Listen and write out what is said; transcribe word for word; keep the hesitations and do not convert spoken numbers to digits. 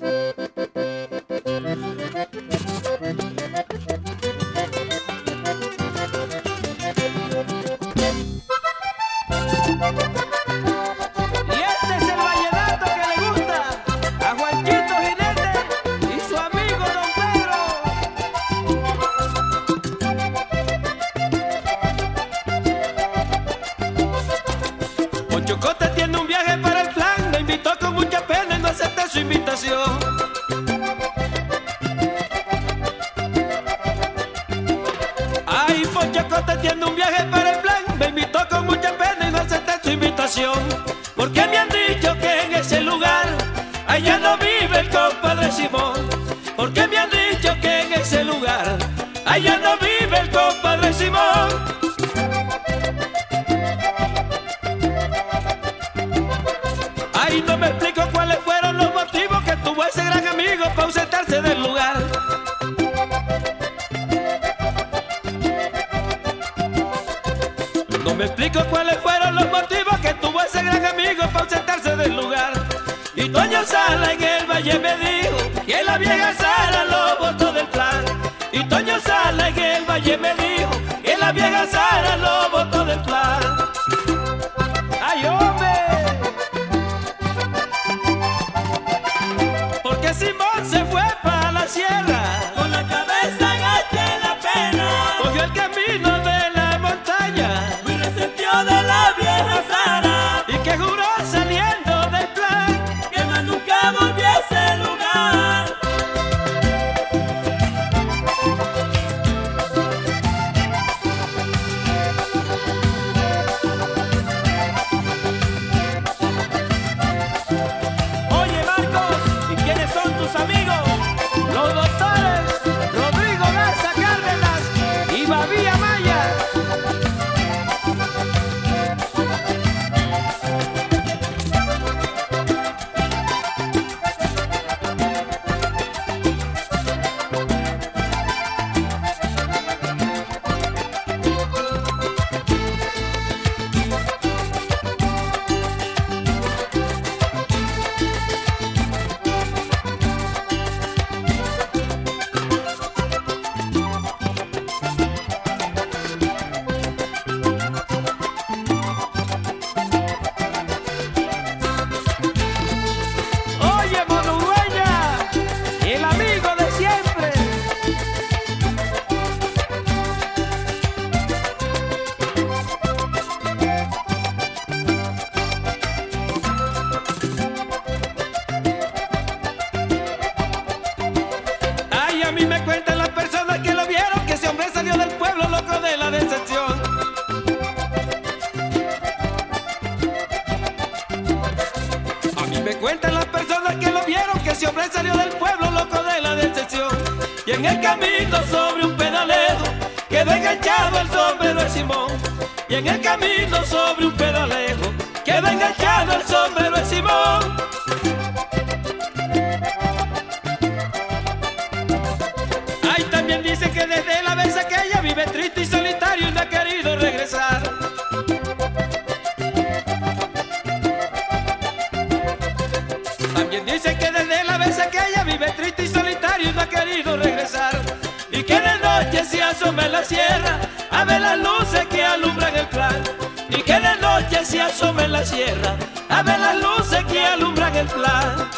Y este es el vallenato que le gusta a Juanchito Jinete y su amigo Don Pedro. Poncho Cote tiene un viaje para el plan, me invitó con mucha pena y no acepté su invitación. Ay, Poncho Cote tiene un viaje para el plan, me invitó con mucha pena y no acepté su invitación. Porque me han dicho que en ese lugar allá no vive el compadre Simón. Porque me han dicho que en ese lugar allá no vive el compadre Simón. Ay, no me explico cuáles fueron los motivos que tuvo ese gran amigo para ausentarse del lugar. No me explico cuáles fueron los motivos que tuvo ese gran amigo para ausentarse del lugar. Y Toño Sala en el valle me dijo que la vieja Sara lo botó del plan. Y Toño Sala en el valle me dijo que la vieja Sara lo botó del plan. ¡Ay, hombre! Porque Simón se fue para la sierra con la cabeza gacha en la pena, cogió el camino de la montaña muy resentido de la vieja Sara, y que juró saliendo del plan que más nunca volvió a ese lugar. Oye, Marcos, ¿y quiénes son tus amigos? Los doctores Rodrigo Garza Cárdenas y Babía Maya. Oye, Monudueña, el amigo de siempre. Ay, a mí me cuentan las personas que lo vieron que ese hombre salió del pueblo loco de la decepción. A mí me cuentan las personas que lo vieron que ese hombre salió del pueblo loco de la decepción. Y en el camino sobre un pedalejo quedó enganchado el sombrero de Simón. Y en el camino sobre un pedalejo quedó enganchado el sombrero de Simón. Ay, también dicen que desde la vez aquella vive triste y solitario y no ha querido regresar. También dicen que desde la vez aquella vive triste y solitario y no ha querido regresar. Y que de noche se asoma en la sierra a ver las luces que alumbran el plan. Y que de noche se asoma en la sierra a ver las luces que alumbran el plan.